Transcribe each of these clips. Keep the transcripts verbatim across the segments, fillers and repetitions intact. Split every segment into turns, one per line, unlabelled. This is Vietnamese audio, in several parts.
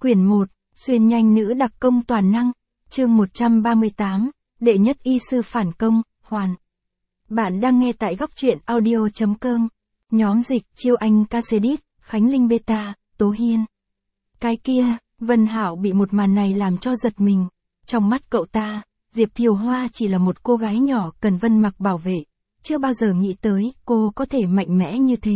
Quyển một, xuyên nhanh nữ đặc công toàn năng, chương một trăm ba mươi tám, đệ nhất y sư phản công, hoàn. Bạn đang nghe tại góc truyện audio chấm com, nhóm dịch, Chiêu Anh Casedit, Khánh Linh Beta, Tố Hiên. Cái kia, Vân Hảo bị một màn này làm cho giật mình. Trong mắt cậu ta, Diệp Thiều Hoa chỉ là một cô gái nhỏ cần Vân Mặc bảo vệ, chưa bao giờ nghĩ tới cô có thể mạnh mẽ như thế.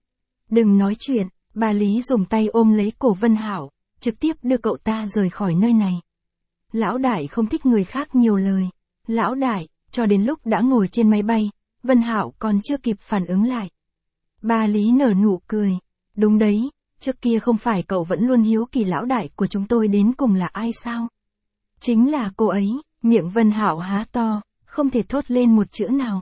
Đừng nói chuyện, bà Lý dùng tay ôm lấy cổ Vân Hảo, trực tiếp đưa cậu ta rời khỏi nơi này. Lão đại không thích người khác nhiều lời. Lão đại, cho đến lúc đã ngồi trên máy bay, Vân Hảo còn chưa kịp phản ứng lại. Bà Lý nở nụ cười. Đúng đấy, trước kia không phải cậu vẫn luôn hiếu kỳ lão đại của chúng tôi đến cùng là ai sao? Chính là cô ấy. Miệng Vân Hảo há to, không thể thốt lên một chữ nào.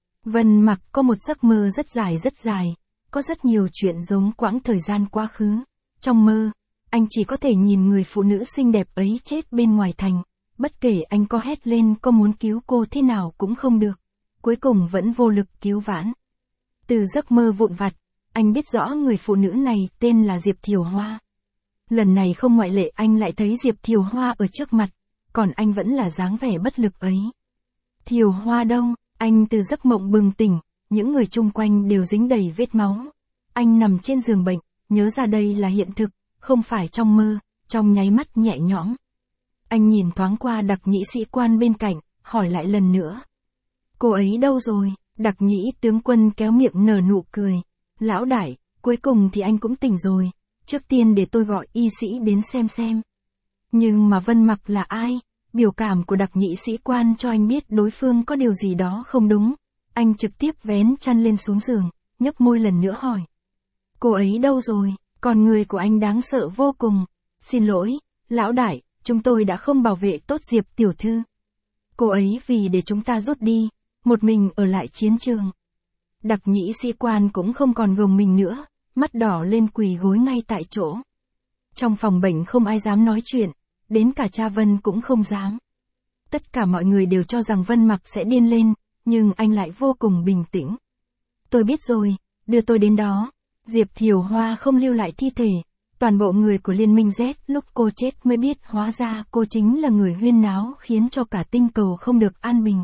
Vân Mặc có một giấc mơ rất dài rất dài, có rất nhiều chuyện giống quãng thời gian quá khứ. Trong mơ, anh chỉ có thể nhìn người phụ nữ xinh đẹp ấy chết bên ngoài thành, bất kể anh có hét lên có muốn cứu cô thế nào cũng không được, cuối cùng vẫn vô lực cứu vãn. Từ giấc mơ vụn vặt, anh biết rõ người phụ nữ này tên là Diệp Thiều Hoa. Lần này không ngoại lệ, anh lại thấy Diệp Thiều Hoa ở trước mặt, còn anh vẫn là dáng vẻ bất lực ấy. Thiều Hoa đâu? Anh từ giấc mộng bừng tỉnh, những người chung quanh đều dính đầy vết máu. Anh nằm trên giường bệnh, nhớ ra đây là hiện thực, không phải trong mơ, trong nháy mắt nhẹ nhõm. Anh nhìn thoáng qua đặc nhĩ sĩ quan bên cạnh, hỏi lại lần nữa. Cô ấy đâu rồi? Đặc nhĩ tướng quân kéo miệng nở nụ cười. Lão đại, cuối cùng thì anh cũng tỉnh rồi, trước tiên để tôi gọi y sĩ đến xem xem. Nhưng mà Vân Mặc là ai? Biểu cảm của đặc nhĩ sĩ quan cho anh biết đối phương có điều gì đó không đúng. Anh trực tiếp vén chăn lên xuống giường, nhấp môi lần nữa hỏi. Cô ấy đâu rồi? Con người của anh đáng sợ vô cùng. Xin lỗi, lão đại, chúng tôi đã không bảo vệ tốt Diệp tiểu thư. Cô ấy vì để chúng ta rút đi, một mình ở lại chiến trường. Đặc nhĩ sĩ quan cũng không còn gồng mình nữa, mắt đỏ lên quỳ gối ngay tại chỗ. Trong phòng bệnh không ai dám nói chuyện, đến cả cha Vân cũng không dám. Tất cả mọi người đều cho rằng Vân Mặc sẽ điên lên, nhưng anh lại vô cùng bình tĩnh. Tôi biết rồi, đưa tôi đến đó. Diệp Thiều Hoa không lưu lại thi thể, toàn bộ người của Liên minh Z lúc cô chết mới biết hóa ra cô chính là người huyên náo khiến cho cả tinh cầu không được an bình.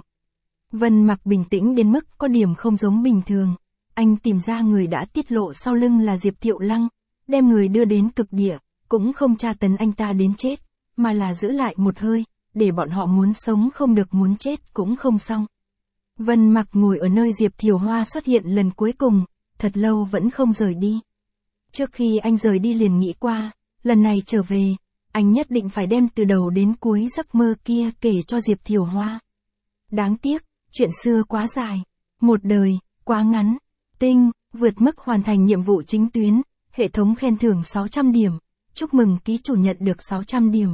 Vân Mặc bình tĩnh đến mức có điểm không giống bình thường. Anh tìm ra người đã tiết lộ sau lưng là Diệp Thiệu Lăng, đem người đưa đến cực địa, cũng không tra tấn anh ta đến chết, mà là giữ lại một hơi, để bọn họ muốn sống không được muốn chết cũng không xong. Vân Mặc ngồi ở nơi Diệp Thiều Hoa xuất hiện lần cuối cùng, thật lâu vẫn không rời đi. Trước khi anh rời đi liền nghĩ qua, lần này trở về, anh nhất định phải đem từ đầu đến cuối giấc mơ kia kể cho Diệp Thiều Hoa. Đáng tiếc, chuyện xưa quá dài, một đời, quá ngắn. Tinh, vượt mức hoàn thành nhiệm vụ chính tuyến, hệ thống khen thưởng sáu trăm điểm, chúc mừng ký chủ nhận được sáu trăm điểm.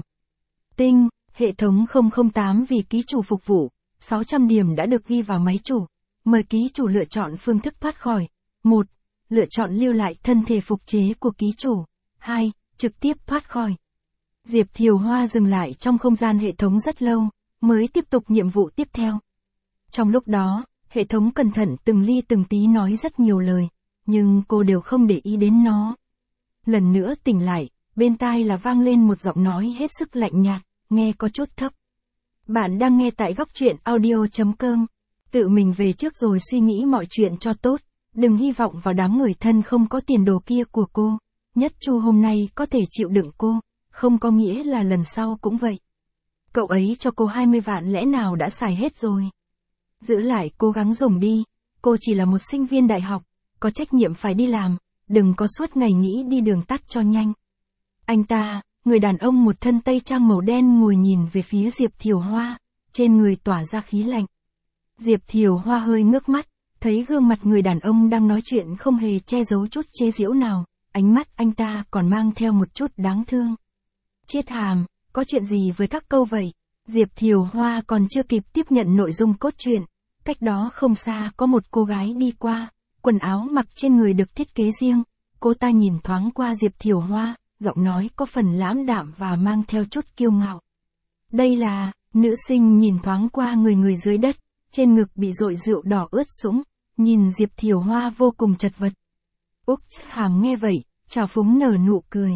Tinh, hệ thống không không tám vì ký chủ phục vụ, sáu trăm điểm đã được ghi vào máy chủ. Mời ký chủ lựa chọn phương thức thoát khỏi. một. Lựa chọn lưu lại thân thể phục chế của ký chủ. hai. Trực tiếp thoát khỏi. Diệp Thiều Hoa dừng lại trong không gian hệ thống rất lâu, mới tiếp tục nhiệm vụ tiếp theo. Trong lúc đó, hệ thống cẩn thận từng ly từng tí nói rất nhiều lời, nhưng cô đều không để ý đến nó. Lần nữa tỉnh lại, bên tai là vang lên một giọng nói hết sức lạnh nhạt, nghe có chút thấp. Bạn đang nghe tại góc truyện audio chấm com. Tự mình về trước rồi suy nghĩ mọi chuyện cho tốt, đừng hy vọng vào đám người thân không có tiền đồ kia của cô. Nhất Chu hôm nay có thể chịu đựng cô, không có nghĩa là lần sau cũng vậy. Cậu ấy cho cô hai mươi vạn lẽ nào đã xài hết rồi. Giữ lại cố gắng dùng đi, cô chỉ là một sinh viên đại học, có trách nhiệm phải đi làm, đừng có suốt ngày nghĩ đi đường tắt cho nhanh. Anh ta, người đàn ông một thân tây trang màu đen ngồi nhìn về phía Diệp Thiều Hoa, trên người tỏa ra khí lạnh. Diệp Thiều Hoa hơi ngước mắt, thấy gương mặt người đàn ông đang nói chuyện không hề che giấu chút chế giễu nào, ánh mắt anh ta còn mang theo một chút đáng thương. Chết hàm, có chuyện gì với các câu vậy? Diệp Thiều Hoa còn chưa kịp tiếp nhận nội dung cốt truyện, cách đó không xa có một cô gái đi qua, quần áo mặc trên người được thiết kế riêng, cô ta nhìn thoáng qua Diệp Thiều Hoa, giọng nói có phần lãm đạm và mang theo chút kiêu ngạo. Đây là, nữ sinh nhìn thoáng qua người người dưới đất, trên ngực bị dội rượu đỏ ướt sũng, nhìn Diệp Thiều Hoa vô cùng chật vật. Úc Hàm nghe vậy, trào phúng nở nụ cười.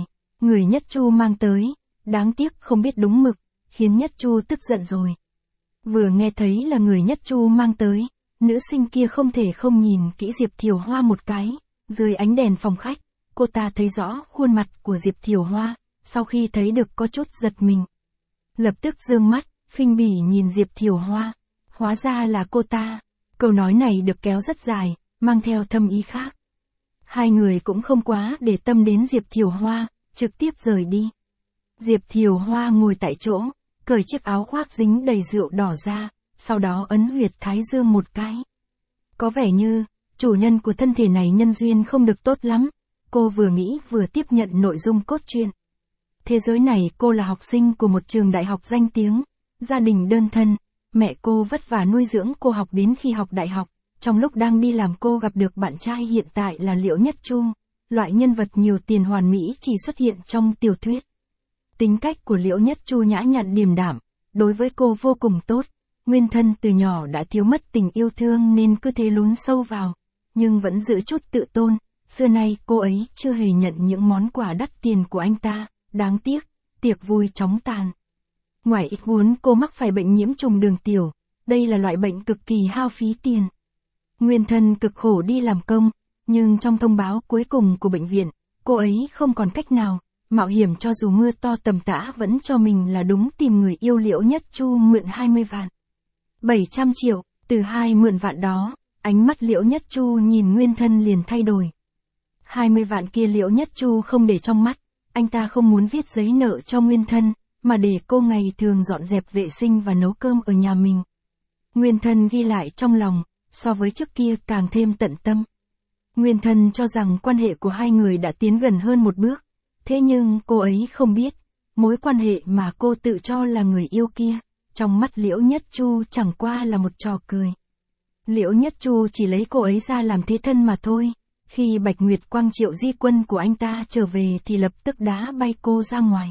người Nhất Chu mang tới, đáng tiếc không biết đúng mực, khiến Nhất Chu tức giận rồi. Vừa nghe thấy là người Nhất Chu mang tới, nữ sinh kia không thể không nhìn kỹ Diệp Thiều Hoa một cái, dưới ánh đèn phòng khách, cô ta thấy rõ khuôn mặt của Diệp Thiều Hoa, sau khi thấy được có chút giật mình. Lập tức giương mắt, khinh bỉ nhìn Diệp Thiều Hoa, hóa ra là cô ta. Câu nói này được kéo rất dài, mang theo thâm ý khác. Hai người cũng không quá để tâm đến Diệp Thiều Hoa, trực tiếp rời đi. Diệp Thiều Hoa ngồi tại chỗ, cởi chiếc áo khoác dính đầy rượu đỏ ra, sau đó ấn huyệt thái dương một cái. Có vẻ như, chủ nhân của thân thể này nhân duyên không được tốt lắm, cô vừa nghĩ vừa tiếp nhận nội dung cốt truyện. Thế giới này cô là học sinh của một trường đại học danh tiếng, gia đình đơn thân, mẹ cô vất vả nuôi dưỡng cô học đến khi học đại học, trong lúc đang đi làm cô gặp được bạn trai hiện tại là Liễu Nhất Chu, loại nhân vật nhiều tiền hoàn mỹ chỉ xuất hiện trong tiểu thuyết. Tính cách của Liễu Nhất Chu nhã nhặn điềm đạm, đối với cô vô cùng tốt, nguyên thân từ nhỏ đã thiếu mất tình yêu thương nên cứ thế lún sâu vào, nhưng vẫn giữ chút tự tôn, xưa nay cô ấy chưa hề nhận những món quà đắt tiền của anh ta, đáng tiếc, tiệc vui chóng tàn. Ngoài ý muốn cô mắc phải bệnh nhiễm trùng đường tiểu, đây là loại bệnh cực kỳ hao phí tiền. Nguyên thân cực khổ đi làm công, nhưng trong thông báo cuối cùng của bệnh viện, cô ấy không còn cách nào, mạo hiểm cho dù mưa to tầm tã vẫn cho mình là đúng tìm người yêu Liễu Nhất Chu mượn hai mươi vạn. bảy trăm triệu, từ hai mượn vạn đó, ánh mắt Liễu Nhất Chu nhìn nguyên thân liền thay đổi. hai mươi vạn kia Liễu Nhất Chu không để trong mắt, anh ta không muốn viết giấy nợ cho nguyên thân, mà để cô ngày thường dọn dẹp vệ sinh và nấu cơm ở nhà mình. Nguyên thân ghi lại trong lòng, so với trước kia càng thêm tận tâm. Nguyên thân cho rằng quan hệ của hai người đã tiến gần hơn một bước, thế nhưng cô ấy không biết, mối quan hệ mà cô tự cho là người yêu kia, trong mắt Liễu Nhất Chu chẳng qua là một trò cười. Liễu Nhất Chu chỉ lấy cô ấy ra làm thế thân mà thôi, khi Bạch Nguyệt Quang Triệu Di Quân của anh ta trở về thì lập tức đá bay cô ra ngoài.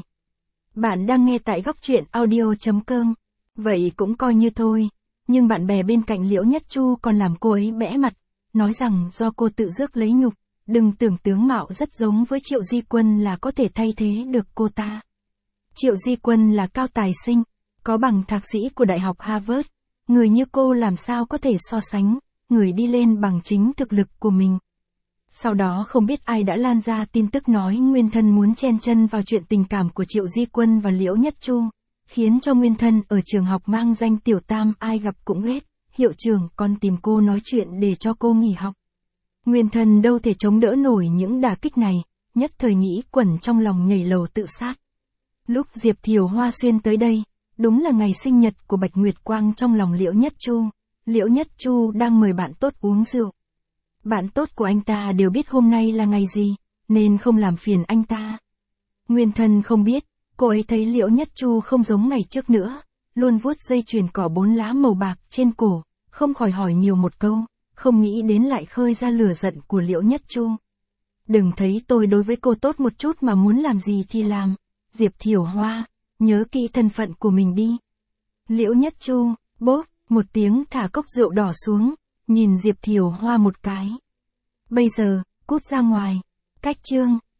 Bạn đang nghe tại góc truyện audio chấm com, vậy cũng coi như thôi, nhưng bạn bè bên cạnh Liễu Nhất Chu còn làm cô ấy bẽ mặt, nói rằng do cô tự rước lấy nhục, đừng tưởng tướng mạo rất giống với Triệu Di Quân là có thể thay thế được cô ta. Triệu Di Quân là cao tài sinh, có bằng thạc sĩ của Đại học Harvard, người như cô làm sao có thể so sánh, người đi lên bằng chính thực lực của mình. Sau đó không biết ai đã lan ra tin tức nói nguyên thân muốn chen chân vào chuyện tình cảm của Triệu Di Quân và Liễu Nhất Chu, khiến cho nguyên thân ở trường học mang danh tiểu tam ai gặp cũng ghét, hiệu trưởng còn tìm cô nói chuyện để cho cô nghỉ học. Nguyên thân đâu thể chống đỡ nổi những đả kích này, nhất thời nghĩ quẩn trong lòng nhảy lầu tự sát. Lúc Diệp Thiều Hoa xuyên tới đây, đúng là ngày sinh nhật của Bạch Nguyệt Quang trong lòng Liễu Nhất Chu, Liễu Nhất Chu đang mời bạn tốt uống rượu. Bạn tốt của anh ta đều biết hôm nay là ngày gì, nên không làm phiền anh ta. Nguyên thân không biết, cô ấy thấy Liễu Nhất Chu không giống ngày trước nữa, luôn vuốt dây chuyền cỏ bốn lá màu bạc trên cổ, không khỏi hỏi nhiều một câu, không nghĩ đến lại khơi ra lửa giận của Liễu Nhất Chu. Đừng thấy tôi đối với cô tốt một chút mà muốn làm gì thì làm, Diệp Thiều Hoa, nhớ kỹ thân phận của mình đi. Liễu Nhất Chu, bốp, một tiếng thả cốc rượu đỏ xuống, nhìn Diệp Thiều Hoa một cái. Bây giờ, cút ra ngoài. Cách chương.